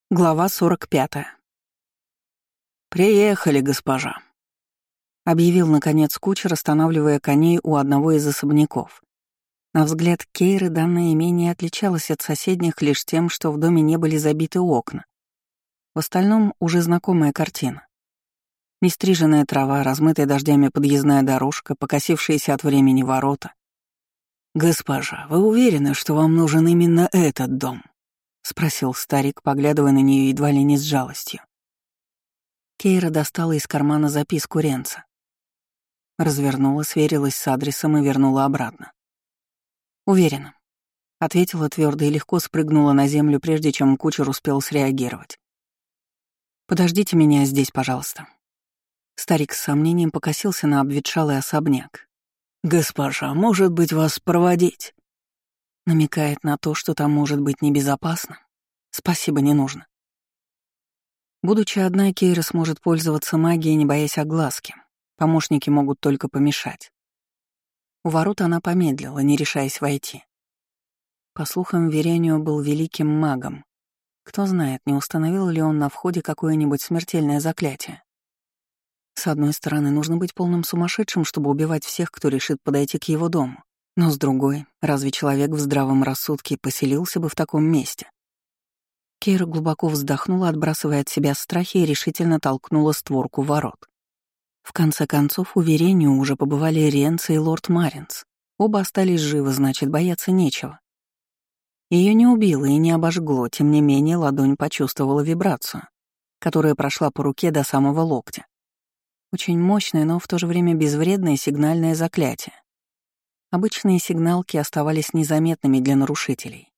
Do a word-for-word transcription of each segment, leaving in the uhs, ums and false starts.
Глава сорок пятая. «Приехали, госпожа», — объявил, наконец, кучер, останавливая коней у одного из особняков. На взгляд Кейры данное имение отличалось от соседних лишь тем, что в доме не были забиты окна. В остальном уже знакомая картина. Нестриженная трава, размытая дождями подъездная дорожка, покосившиеся от времени ворота. «Госпожа, вы уверены, что вам нужен именно этот дом?» — спросил старик, поглядывая на нее едва ли не с жалостью. Кейра достала из кармана записку Ренца. Развернула, сверилась с адресом и вернула обратно. «Уверена», — ответила твердо и легко спрыгнула на землю, прежде чем кучер успел среагировать. «Подождите меня здесь, пожалуйста». Старик с сомнением покосился на обветшалый особняк. «Госпожа, может быть, вас проводить?» Намекает на то, что там может быть небезопасно. Спасибо, не нужно. Будучи одна, Кейра сможет пользоваться магией, не боясь огласки. Помощники могут только помешать. У ворот она помедлила, не решаясь войти. По слухам, Веренио был великим магом. Кто знает, не установил ли он на входе какое-нибудь смертельное заклятие. С одной стороны, нужно быть полным сумасшедшим, чтобы убивать всех, кто решит подойти к его дому. Но с другой, разве человек в здравом рассудке поселился бы в таком месте? Кейра глубоко вздохнула, отбрасывая от себя страхи, и решительно толкнула створку ворот. В конце концов, уверению уже побывали Ренца и лорд Маринс. Оба остались живы, значит, бояться нечего. Ее не убило и не обожгло, тем не менее ладонь почувствовала вибрацию, которая прошла по руке до самого локтя. Очень мощное, но в то же время безвредное сигнальное заклятие. Обычные сигналки оставались незаметными для нарушителей.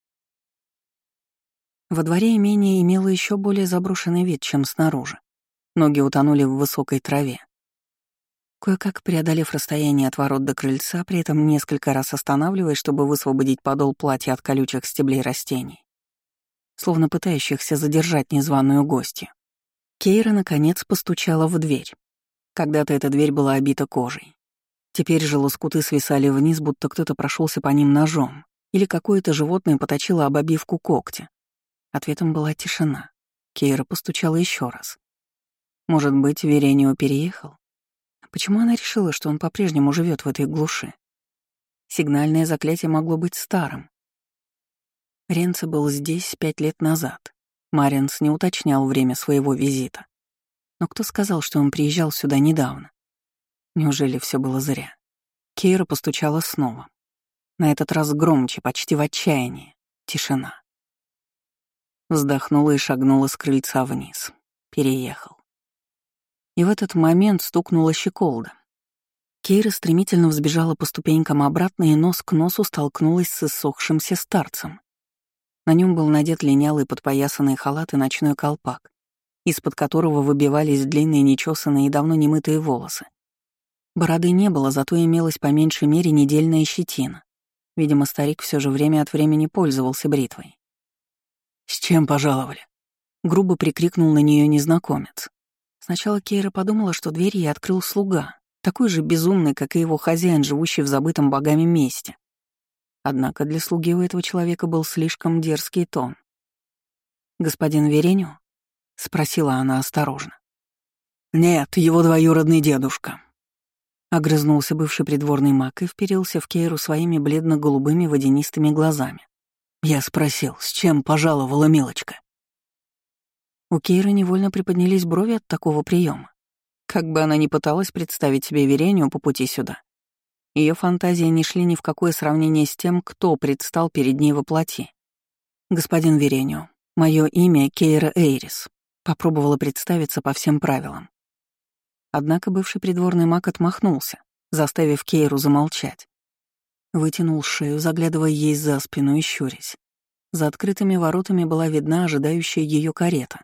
Во дворе имение имело еще более заброшенный вид, чем снаружи. Ноги утонули в высокой траве. Кое-как преодолев расстояние от ворот до крыльца, при этом несколько раз останавливаясь, чтобы высвободить подол платья от колючих стеблей растений, словно пытающихся задержать незваную гостью, Кейра, наконец, постучала в дверь. Когда-то эта дверь была обита кожей. Теперь же лоскуты свисали вниз, будто кто-то прошелся по ним ножом, или какое-то животное поточило об обивку когтя. Ответом была тишина. Кейра постучала еще раз. Может быть, Веренио переехал? Почему она решила, что он по-прежнему живет в этой глуши? Сигнальное заклятие могло быть старым. Ренце был здесь пять лет назад. Маринс не уточнял время своего визита. Но кто сказал, что он приезжал сюда недавно? Неужели все было зря? Кейра постучала снова. На этот раз громче, почти в отчаянии. Тишина. Вздохнула и шагнула с крыльца вниз. Переехал. И в этот момент стукнула щеколда. Кейра стремительно взбежала по ступенькам обратно и нос к носу столкнулась с иссохшимся старцем. На нем был надет линялый подпоясанный халат и ночной колпак, из-под которого выбивались длинные нечесанные и давно немытые волосы. Бороды не было, зато имелась по меньшей мере недельная щетина. Видимо, старик все же время от времени пользовался бритвой. «С чем пожаловали?» — грубо прикрикнул на нее незнакомец. Сначала Кейра подумала, что дверь ей открыл слуга, такой же безумный, как и его хозяин, живущий в забытом богами месте. Однако для слуги у этого человека был слишком дерзкий тон. «Господин Веренио?» — спросила она осторожно. «Нет, его двоюродный дедушка», — огрызнулся бывший придворный маг и вперился в Кейру своими бледно-голубыми водянистыми глазами. Я спросил, с чем пожаловала милочка? У Кейры невольно приподнялись брови от такого приема. Как бы она ни пыталась представить себе Веренио по пути сюда, ее фантазии не шли ни в какое сравнение с тем, кто предстал перед ней во плоти. «Господин Веренио, мое имя Кейра Эйрис», — попробовала представиться по всем правилам. Однако бывший придворный маг отмахнулся, заставив Кейру замолчать. Вытянул шею, заглядывая ей за спину и щурясь. За открытыми воротами была видна ожидающая ее карета.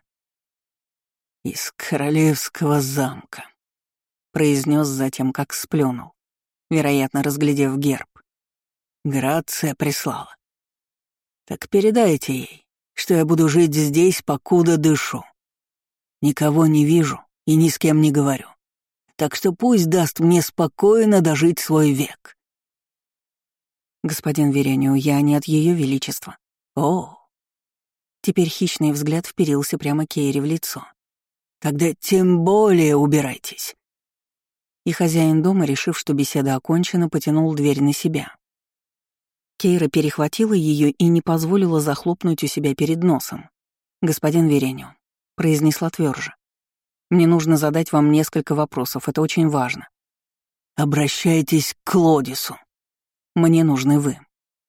«Из королевского замка», — произнес затем, как сплюнул, вероятно, разглядев герб. «Грация прислала. Так передайте ей, что я буду жить здесь, покуда дышу. Никого не вижу и ни с кем не говорю. Так что пусть даст мне спокойно дожить свой век». «Господин Веренио, я не от Ее Величества». «О, Теперь хищный взгляд вперился прямо Кейре в лицо. «Тогда тем более убирайтесь». И хозяин дома, решив, что беседа окончена, потянул дверь на себя. Кейра перехватила ее и не позволила захлопнуть у себя перед носом. «Господин Веренио», — произнесла тверже, — «мне нужно задать вам несколько вопросов, это очень важно». «Обращайтесь к Клодису». «Мне нужны вы».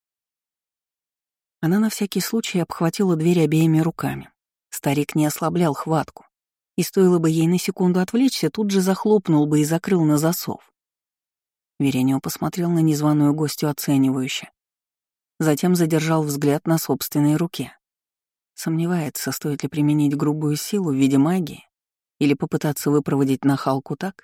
Она на всякий случай обхватила дверь обеими руками. Старик не ослаблял хватку, и стоило бы ей на секунду отвлечься, тут же захлопнул бы и закрыл на засов. Веренио посмотрел на незваную гостью оценивающе. Затем задержал взгляд на собственной руке. Сомневается, стоит ли применить грубую силу в виде магии или попытаться выпроводить нахалку так?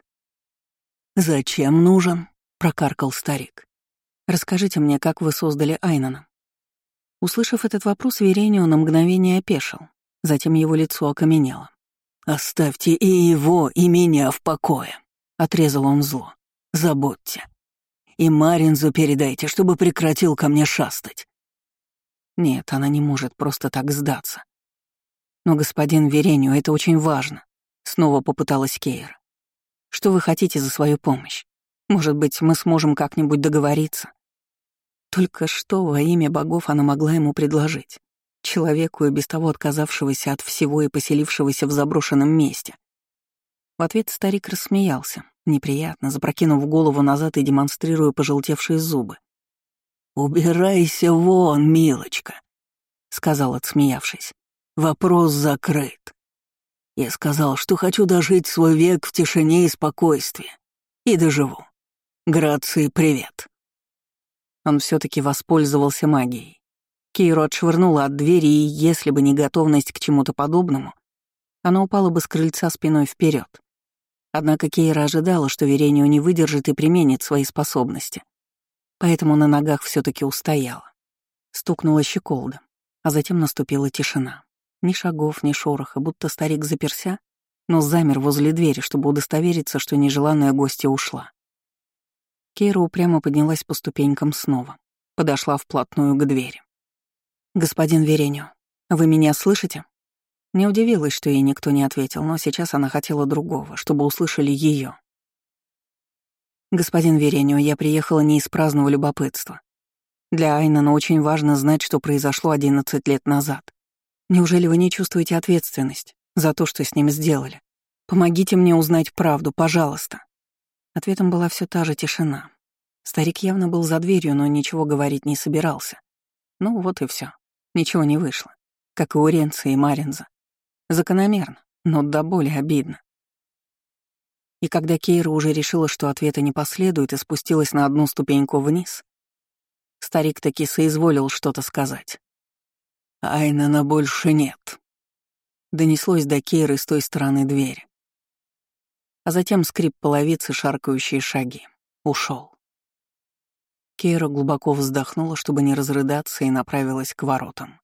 «Зачем нужен?» — прокаркал старик. «Расскажите мне, как вы создали Айнана». Услышав этот вопрос, Веренио на мгновение опешил, затем его лицо окаменело. «Оставьте и его, и меня в покое», — отрезал он зло. «Забудьте. И Маринзу передайте, чтобы прекратил ко мне шастать». Нет, она не может просто так сдаться. «Но, господин Веренио, это очень важно», — снова попыталась Кейра. «Что вы хотите за свою помощь? Может быть, мы сможем как-нибудь договориться?» Только что во имя богов она могла ему предложить? Человеку, и без того отказавшегося от всего и поселившегося в заброшенном месте. В ответ старик рассмеялся, неприятно, запрокинув голову назад и демонстрируя пожелтевшие зубы. «Убирайся вон, милочка», — сказал, отсмеявшись. «Вопрос закрыт. Я сказал, что хочу дожить свой век в тишине и спокойствии. И доживу. Грации, привет». Он все таки воспользовался магией. Кейру отшвырнула от двери, и если бы не готовность к чему-то подобному, она упала бы с крыльца спиной вперед. Однако Кейра ожидала, что Веренио не выдержит и применит свои способности. Поэтому на ногах все таки устояла. Стукнула щеколда, а затем наступила тишина. Ни шагов, ни шороха, будто старик заперся, но замер возле двери, чтобы удостовериться, что нежеланная гостья ушла. Кейра упрямо поднялась по ступенькам снова, подошла вплотную к двери. «Господин Веренио, вы меня слышите?» Не удивилась, что ей никто не ответил, но сейчас она хотела другого, чтобы услышали ее. «Господин Веренио, я приехала не из праздного любопытства. Для Айнана очень важно знать, что произошло одиннадцать лет назад. Неужели вы не чувствуете ответственность за то, что с ним сделали? Помогите мне узнать правду, пожалуйста». Ответом была все та же тишина. Старик явно был за дверью, но ничего говорить не собирался. Ну вот и все. Ничего не вышло. Как и у Ренца и Маринза. Закономерно, но до боли обидно. И когда Кейра уже решила, что ответа не последует, и спустилась на одну ступеньку вниз, старик таки соизволил что-то сказать. «Айнана больше нет», — донеслось до Кейры с той стороны двери. А затем скрип половицы, шаркающие шаги. Ушел. Кейра глубоко вздохнула, чтобы не разрыдаться, и направилась к воротам.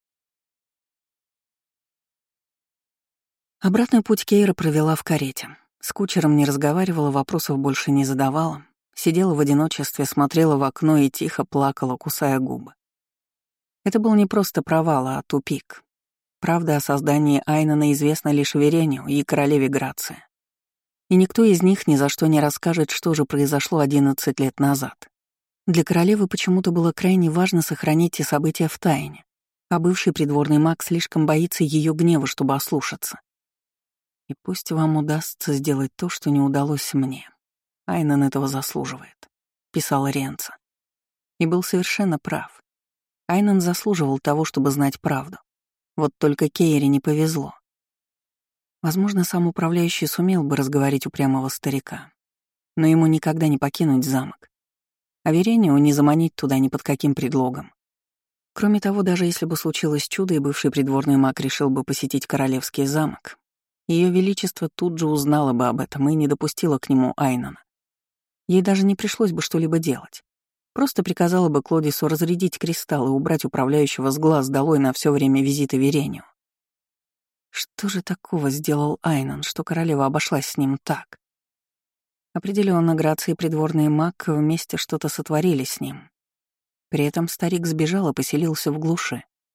Обратный путь Кейра провела в карете. С кучером не разговаривала, вопросов больше не задавала. Сидела в одиночестве, смотрела в окно и тихо плакала, кусая губы. Это был не просто провал, а тупик. Правда о создании Айнана известна лишь Веренио и королеве Грации. И никто из них ни за что не расскажет, что же произошло одиннадцать лет назад. Для королевы почему-то было крайне важно сохранить те события в тайне, а бывший придворный маг слишком боится ее гнева, чтобы ослушаться. И пусть вам удастся сделать то, что не удалось мне. Айнан этого заслуживает, — писал Ренца. И был совершенно прав. Айнан заслуживал того, чтобы знать правду. Вот только Кейре не повезло. Возможно, сам управляющий сумел бы разговорить упрямого старика, но ему никогда не покинуть замок. А Веренио не заманить туда ни под каким предлогом. Кроме того, даже если бы случилось чудо, и бывший придворный маг решил бы посетить королевский замок, Ее Величество тут же узнало бы об этом и не допустило к нему Айнана. Ей даже не пришлось бы что-либо делать. Просто приказала бы Клодису разрядить кристалл и убрать управляющего с глаз долой на все время визита Веренио. Что же такого сделал Айнан, что королева обошлась с ним так? Определенно, Грация и придворный маг вместе что-то сотворили с ним. При этом старик сбежал и поселился в глуши.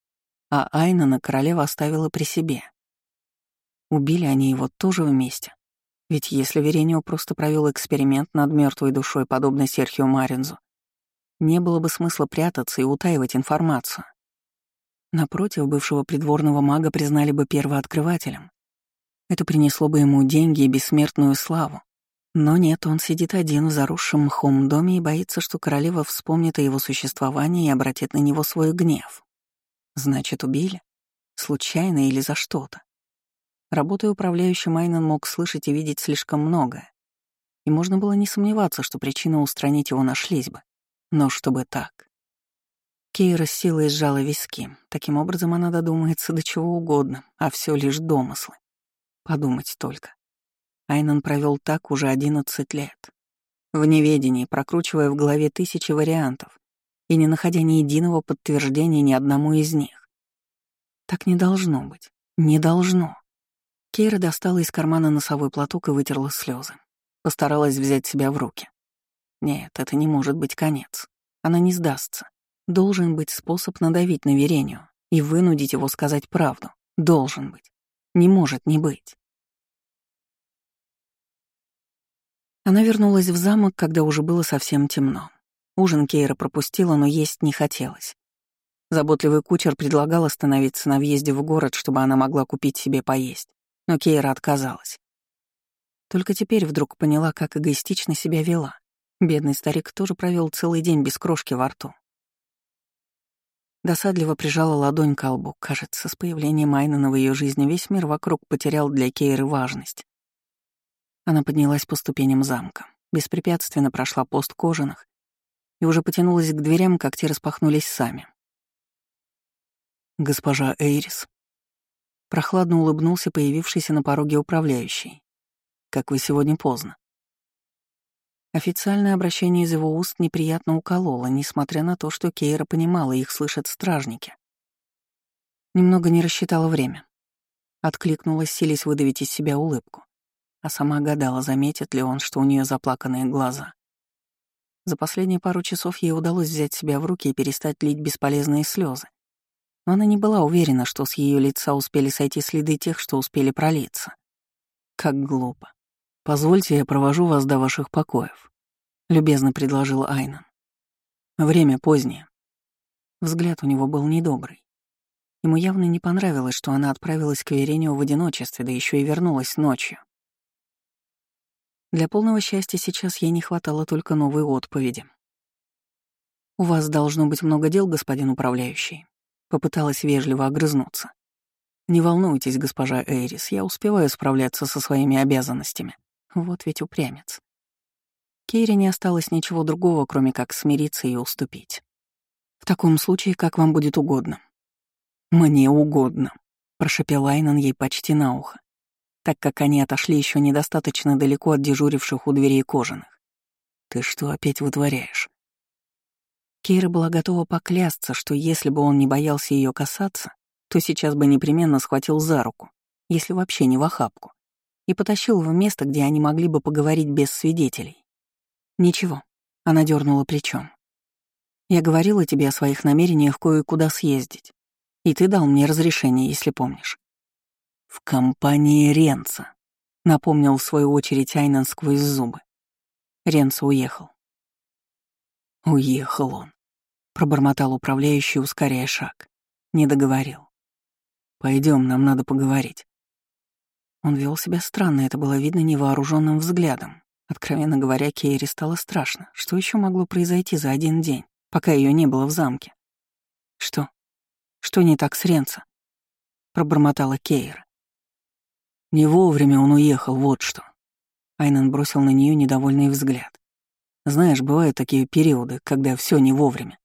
а Айнана королева оставила при себе. Убили они его тоже вместе. Ведь если Веренио просто провел эксперимент над мертвой душой, подобно Серхио Маринзу, не было бы смысла прятаться и утаивать информацию. Напротив, бывшего придворного мага признали бы первооткрывателем. Это принесло бы ему деньги и бессмертную славу. Но нет, он сидит один в заросшем мхом доме и боится, что королева вспомнит о его существовании и обратит на него свой гнев. Значит, убили? Случайно или за что-то? Работая управляющим, Айнан мог слышать и видеть слишком многое. И можно было не сомневаться, что причины устранить его нашлись бы. Но чтобы так. Кейра с силой сжала виски. Таким образом, она додумается до чего угодно, а все лишь домыслы. Подумать только. Айнан провел так уже одиннадцать лет. В неведении, прокручивая в голове тысячи вариантов и не находя ни единого подтверждения ни одному из них. Так не должно быть. Не должно. Кейра достала из кармана носовой платок и вытерла слезы. Постаралась взять себя в руки. Нет, это не может быть конец. Она не сдастся. Должен быть способ надавить на Веренио и вынудить его сказать правду. Должен быть. Не может не быть. Она вернулась в замок, когда уже было совсем темно. Ужин Кейра пропустила, но есть не хотелось. Заботливый кучер предлагал остановиться на въезде в город, чтобы она могла купить себе поесть. Но Кейра отказалась. Только теперь вдруг поняла, как эгоистично себя вела. Бедный старик тоже провел целый день без крошки во рту. Досадливо прижала ладонь к лбу. Кажется, с появлением Айнана в ее жизни весь мир вокруг потерял для Кейры важность. Она поднялась по ступеням замка, беспрепятственно прошла пост кожаных и уже потянулась к дверям, как те распахнулись сами. «Госпожа Эйрис», прохладно улыбнулся появившийся на пороге управляющий. «Как вы сегодня поздно». Официальное обращение из его уст неприятно укололо, несмотря на то, что Кейра понимала, их слышат стражники. Немного не рассчитала время. Откликнулась, силясь выдавить из себя улыбку, а сама гадала, заметит ли он, что у нее заплаканные глаза. За последние пару часов ей удалось взять себя в руки и перестать лить бесполезные слезы. Но она не была уверена, что с ее лица успели сойти следы тех, что успели пролиться. Как глупо. «Позвольте, я провожу вас до ваших покоев», — любезно предложил Айнан. «Время позднее». Взгляд у него был недобрый. Ему явно не понравилось, что она отправилась к Веренио в одиночестве, да еще и вернулась ночью. Для полного счастья сейчас ей не хватало только новой отповеди. «У вас должно быть много дел, господин управляющий», — попыталась вежливо огрызнуться. «Не волнуйтесь, госпожа Эйрис, я успеваю справляться со своими обязанностями». Вот ведь упрямец. Кейре не осталось ничего другого, кроме как смириться и уступить. «В таком случае, как вам будет угодно». «Мне угодно», — прошепел Айнан ей почти на ухо, так как они отошли еще недостаточно далеко от дежуривших у дверей кожаных. «Ты что опять вытворяешь?» Кейра была готова поклясться, что если бы он не боялся ее касаться, то сейчас бы непременно схватил за руку, если вообще не в охапку, и потащил в место, где они могли бы поговорить без свидетелей. «Ничего», — она дернула плечом. «Я говорила тебе о своих намерениях кое-куда съездить, и ты дал мне разрешение, если помнишь». «В компании Ренца», — напомнил в свою очередь Айнан сквозь зубы. Ренца уехал. «Уехал он», — пробормотал управляющий, ускоряя шаг. Не договорил. «Пойдем, нам надо поговорить». Он вел себя странно, это было видно невооруженным взглядом. Откровенно говоря, Кейре стало страшно. Что еще могло произойти за один день, пока ее не было в замке? «Что? Что не так с Ренца?» — пробормотала Кейра. «Не вовремя он уехал, вот что». Айнан бросил на нее недовольный взгляд. «Знаешь, бывают такие периоды, когда все не вовремя».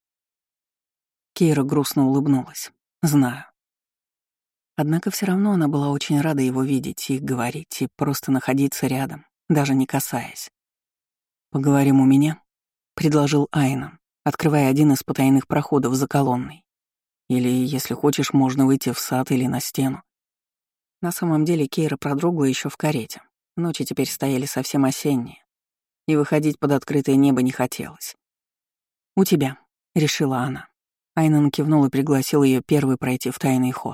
Кейра грустно улыбнулась. «Знаю». Однако все равно она была очень рада его видеть и говорить, и просто находиться рядом, даже не касаясь. «Поговорим у меня», — предложил Айнан, открывая один из потайных проходов за колонной. «Или, если хочешь, можно выйти в сад или на стену». На самом деле Кейра продрогла еще в карете. Ночи теперь стояли совсем осенние, и выходить под открытое небо не хотелось. «У тебя», — решила она. Айнан кивнул и пригласил ее первой пройти в тайный ход.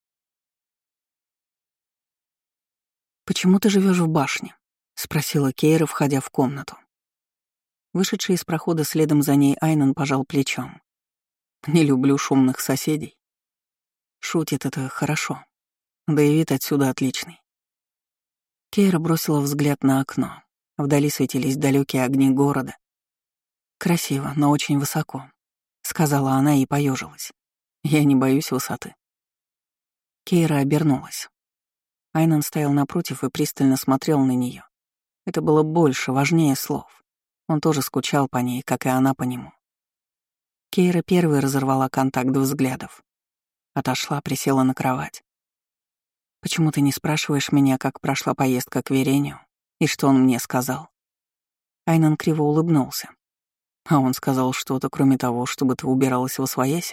«Почему ты живешь в башне?» — спросила Кейра, входя в комнату. Вышедший из прохода следом за ней Айнан пожал плечом. «Не люблю шумных соседей». Шутит это хорошо. Да и вид отсюда отличный. Кейра бросила взгляд на окно. Вдали светились далекие огни города. «Красиво, но очень высоко», — сказала она и поежилась. «Я не боюсь высоты». Кейра обернулась. Айнан стоял напротив и пристально смотрел на нее. Это было больше, важнее слов. Он тоже скучал по ней, как и она по нему. Кейра первой разорвала контакт взглядов. Отошла, присела на кровать. «Почему ты не спрашиваешь меня, как прошла поездка к Верению, и что он мне сказал?» Айнан криво улыбнулся. «А он сказал что-то, кроме того, чтобы ты убиралась восвояси?»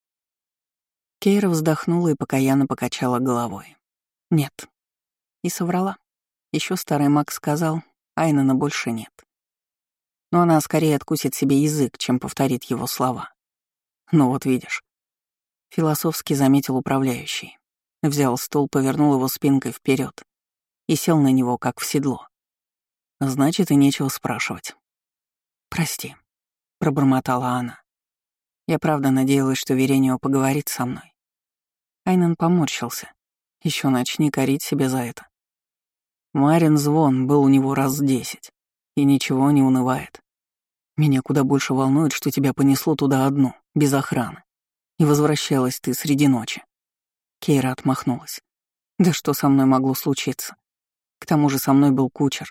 Кейра вздохнула и покаянно покачала головой. «Нет». И соврала. Еще старый маг сказал, Айнана больше нет. Но она скорее откусит себе язык, чем повторит его слова. «Ну вот видишь». Философски заметил управляющий. Взял стул, повернул его спинкой вперед и сел на него, как в седло. «Значит, и нечего спрашивать». «Прости», — пробормотала она. «Я правда надеялась, что Веренио поговорит со мной». Айнан поморщился. Еще начни корить себя за это. Марин звон был у него раз десять, и ничего не унывает. Меня куда больше волнует, что тебя понесло туда одну, без охраны, и возвращалась ты среди ночи. Кейра отмахнулась. Да что со мной могло случиться? К тому же со мной был кучер.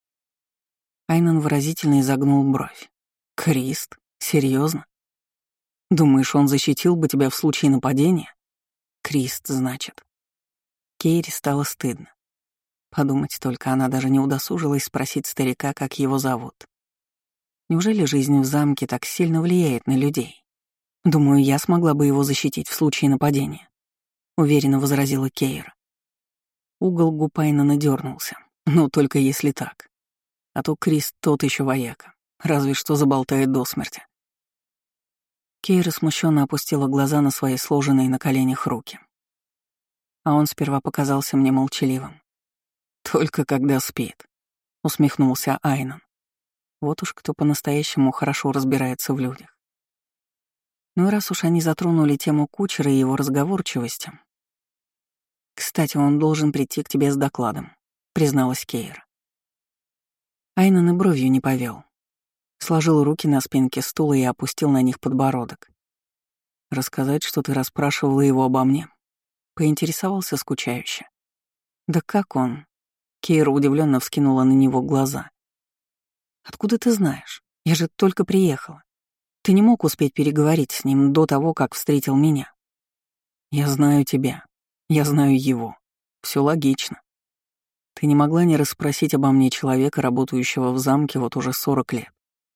Айнан выразительно изогнул бровь. Крист? Серьезно? Думаешь, он защитил бы тебя в случае нападения? Крист, значит. Кейре стало стыдно. Подумать только, она даже не удосужилась спросить старика, как его зовут. Неужели жизнь в замке так сильно влияет на людей? Думаю, я смогла бы его защитить в случае нападения, уверенно возразила Кейра. Угол губ Айнана дернулся. Ну, только если так. А то Крист тот еще вояка, разве что заболтает до смерти. Кейра смущенно опустила глаза на свои сложенные на коленях руки. А он сперва показался мне молчаливым. «Только когда спит», — усмехнулся Айнан. Вот уж кто по-настоящему хорошо разбирается в людях. Ну и раз уж они затронули тему кучера и его разговорчивости... «Кстати, он должен прийти к тебе с докладом», — призналась Кейра. Айнан и бровью не повел. Сложил руки на спинке стула и опустил на них подбородок. «Рассказать, что ты расспрашивала его обо мне?» Поинтересовался скучающе. «Да как он?» Кейра удивленно вскинула на него глаза. «Откуда ты знаешь? Я же только приехала. Ты не мог успеть переговорить с ним до того, как встретил меня. Я знаю тебя. Я знаю его. Все логично. Ты не могла не расспросить обо мне человека, работающего в замке вот уже сорок лет».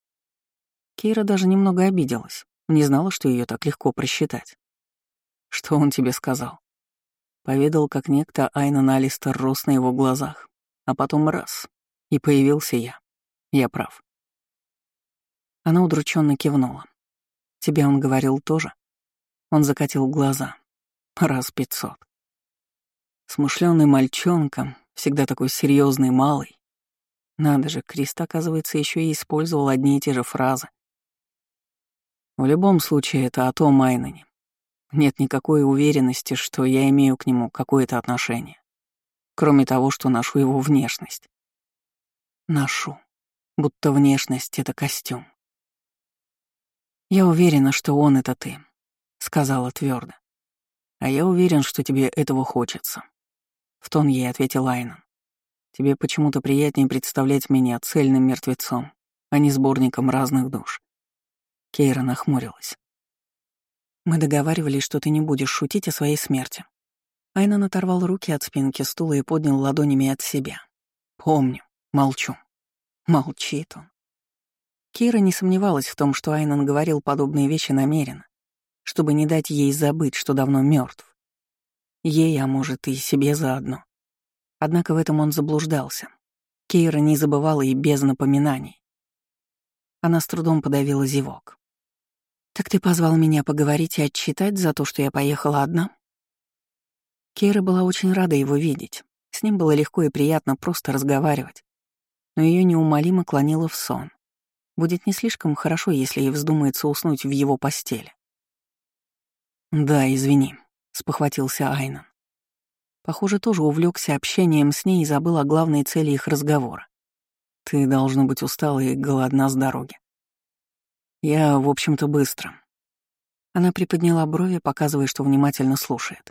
Кейра даже немного обиделась. Не знала, что ее так легко просчитать. «Что он тебе сказал?» Поведал, как некто Айнан Алистер рос на его глазах, а потом раз, и появился я. Я прав. Она удрученно кивнула. «Тебе он говорил тоже?» Он закатил глаза. Раз пятьсот. Смышленый мальчонка, всегда такой серьезный малый. Надо же, Крист, оказывается, еще и использовал одни и те же фразы. В любом случае, это о том Айнане. Нет никакой уверенности, что я имею к нему какое-то отношение. Кроме того, что ношу его внешность. Ношу. Будто внешность — это костюм. «Я уверена, что он — это ты», — сказала твердо. «А я уверен, что тебе этого хочется», — в тон ей ответил Айнан. «Тебе почему-то приятнее представлять меня цельным мертвецом, а не сборником разных душ». Кейра нахмурилась. «Мы договаривались, что ты не будешь шутить о своей смерти». Айнан оторвал руки от спинки стула и поднял ладонями от себя. «Помню. Молчу». Молчит он. Кира не сомневалась в том, что Айнан говорил подобные вещи намеренно, чтобы не дать ей забыть, что давно мертв. Ей, а может, и себе заодно. Однако в этом он заблуждался. Кейра не забывала и без напоминаний. Она с трудом подавила зевок. «Так ты позвал меня поговорить и отчитать за то, что я поехала одна?» Кейра была очень рада его видеть. С ним было легко и приятно просто разговаривать. Но ее неумолимо клонило в сон. Будет не слишком хорошо, если ей вздумается уснуть в его постели. «Да, извини», — спохватился Айнан. Похоже, тоже увлекся общением с ней и забыл о главной цели их разговора. «Ты, должно быть, устала и голодна с дороги». «Я, в общем-то, быстро». Она приподняла брови, показывая, что внимательно слушает.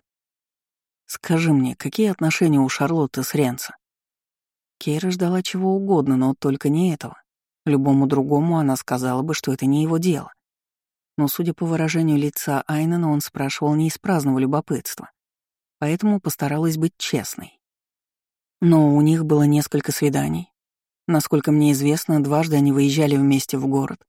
«Скажи мне, какие отношения у Шарлотты с Ренцо?» Кейра ждала чего угодно, но только не этого. Любому другому она сказала бы, что это не его дело. Но, судя по выражению лица Айнана, он спрашивал не из праздного любопытства, поэтому постаралась быть честной. Но у них было несколько свиданий. Насколько мне известно, дважды они выезжали вместе в город.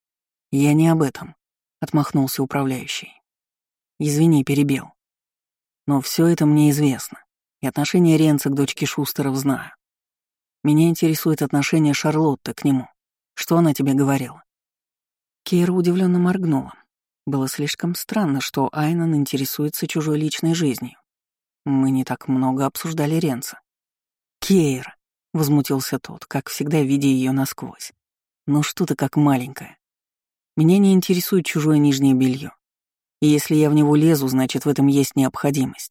«Я не об этом», — отмахнулся управляющий. «Извини, перебил. Но все это мне известно, и отношение Ренца к дочке Шустеров знаю. Меня интересует отношение Шарлотты к нему. Что она тебе говорила?» Кейра удивленно моргнула. Было слишком странно, что Айнан интересуется чужой личной жизнью. Мы не так много обсуждали Ренца. «Кейра», — возмутился тот, как всегда видя ее насквозь. «Ну что ты как маленькая? Меня не интересует чужое нижнее белье. И если я в него лезу, значит, в этом есть необходимость».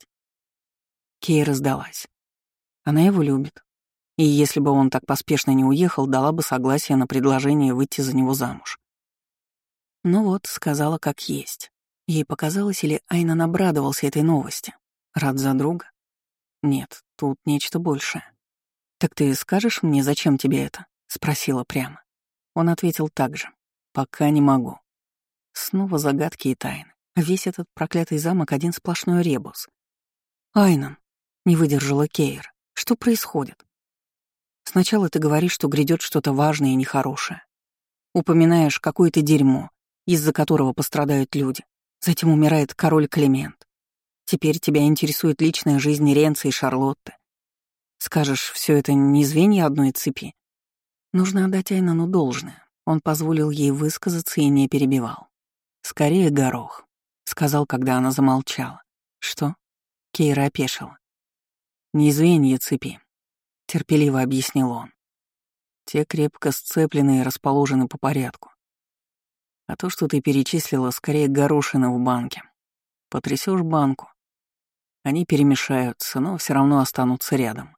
Кейра сдалась. Она его любит. И если бы он так поспешно не уехал, дала бы согласие на предложение выйти за него замуж. Ну вот, сказала как есть. Ей показалось, или Айнан обрадовался этой новости. Рад за друга? Нет, тут нечто большее. «Так ты скажешь мне, зачем тебе это?» — спросила прямо. Он ответил так же. «Пока не могу». Снова загадки и тайны. Весь этот проклятый замок — один сплошной ребус. «Айнан», — не выдержала Кейр, — «что происходит? Сначала ты говоришь, что грядет что-то важное и нехорошее. Упоминаешь какое-то дерьмо, из-за которого пострадают люди. Затем умирает король Климент. Теперь тебя интересует личная жизнь Ренца и Шарлотты. Скажешь, все это не звенья одной цепи?» Нужно отдать Айнану должное. Он позволил ей высказаться и не перебивал. «Скорее горох», — сказал, когда она замолчала. «Что?» — Кейра опешила. «Не звенья цепи», — терпеливо объяснил он. «Те крепко сцеплены и расположены по порядку. А то, что ты перечислила, скорее горошины в банке. Потрясешь банку. Они перемешаются, но все равно останутся рядом».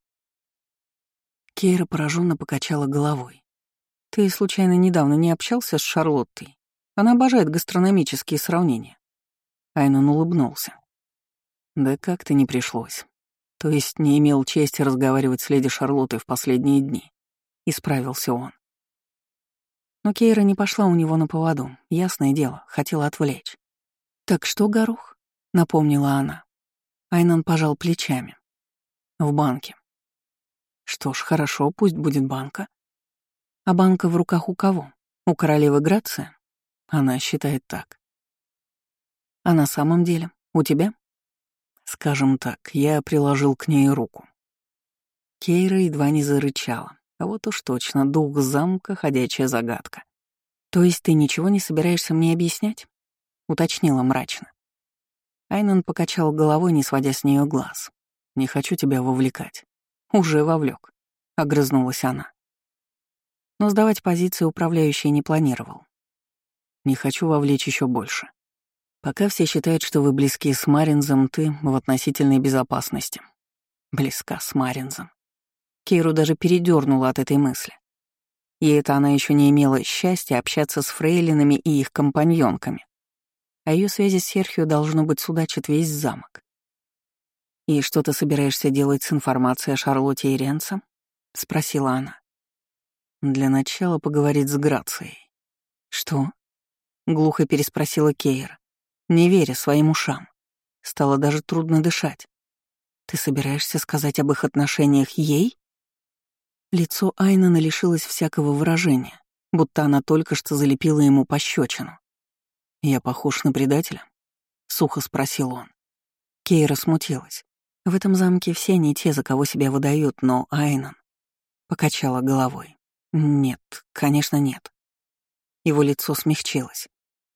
Кейра пораженно покачала головой. «Ты, случайно, недавно не общался с Шарлоттой? Она обожает гастрономические сравнения». Айнан улыбнулся. «Да как-то не пришлось. То есть не имел чести разговаривать с леди Шарлоттой в последние дни», — исправился он. Но Кейра не пошла у него на поводу, ясное дело, хотела отвлечь. «Так что, горох?» — напомнила она. Айнан пожал плечами. «В банке». «Что ж, хорошо, пусть будет банка». «А банка в руках у кого? У королевы Грация?» Она считает так. «А на самом деле? У тебя?» «Скажем так, я приложил к ней руку». Кейра едва не зарычала. А вот уж точно, дух замка — ходячая загадка. «То есть ты ничего не собираешься мне объяснять?» — уточнила мрачно. Айнан покачал головой, не сводя с нее глаз. «Не хочу тебя вовлекать». «Уже вовлек», — огрызнулась она. Но сдавать позиции управляющий не планировал. «Не хочу вовлечь еще больше. Пока все считают, что вы близки с Маринзом, ты в относительной безопасности». Близка с Маринзом. Кейру даже передернула от этой мысли. И это она еще не имела счастья общаться с фрейлинами и их компаньонками. А ее связи с Серхио должно быть судачит весь замок. «И что ты собираешься делать с информацией о Шарлотте и Ренце?» — спросила она. «Для начала поговорить с Грацией». «Что?» — глухо переспросила Кейра, не веря своим ушам. Стало даже трудно дышать. «Ты собираешься сказать об их отношениях ей?» Лицо Айнана лишилось всякого выражения, будто она только что залепила ему пощечину. «Я похож на предателя?» — сухо спросил он. Кейра смутилась. В этом замке все не те, за кого себя выдают, но Айнан покачала головой. «Нет, конечно, нет». Его лицо смягчилось.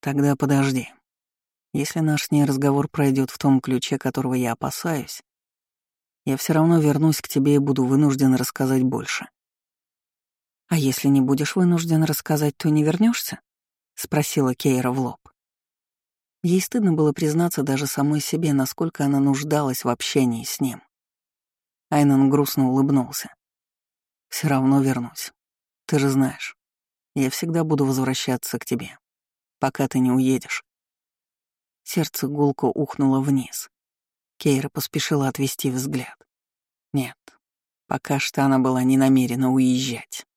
Тогда подожди. Если наш с ней разговор пройдет в том ключе, которого я опасаюсь, я все равно вернусь к тебе и буду вынужден рассказать больше. А если не будешь вынужден рассказать, то не вернешься? Спросила Кейра в лоб. Ей стыдно было признаться даже самой себе, насколько она нуждалась в общении с ним. Айнан грустно улыбнулся. Все равно вернусь. Ты же знаешь, я всегда буду возвращаться к тебе, пока ты не уедешь. Сердце гулко ухнуло вниз. Кейра поспешила отвести взгляд. Нет, пока что она была не намерена уезжать.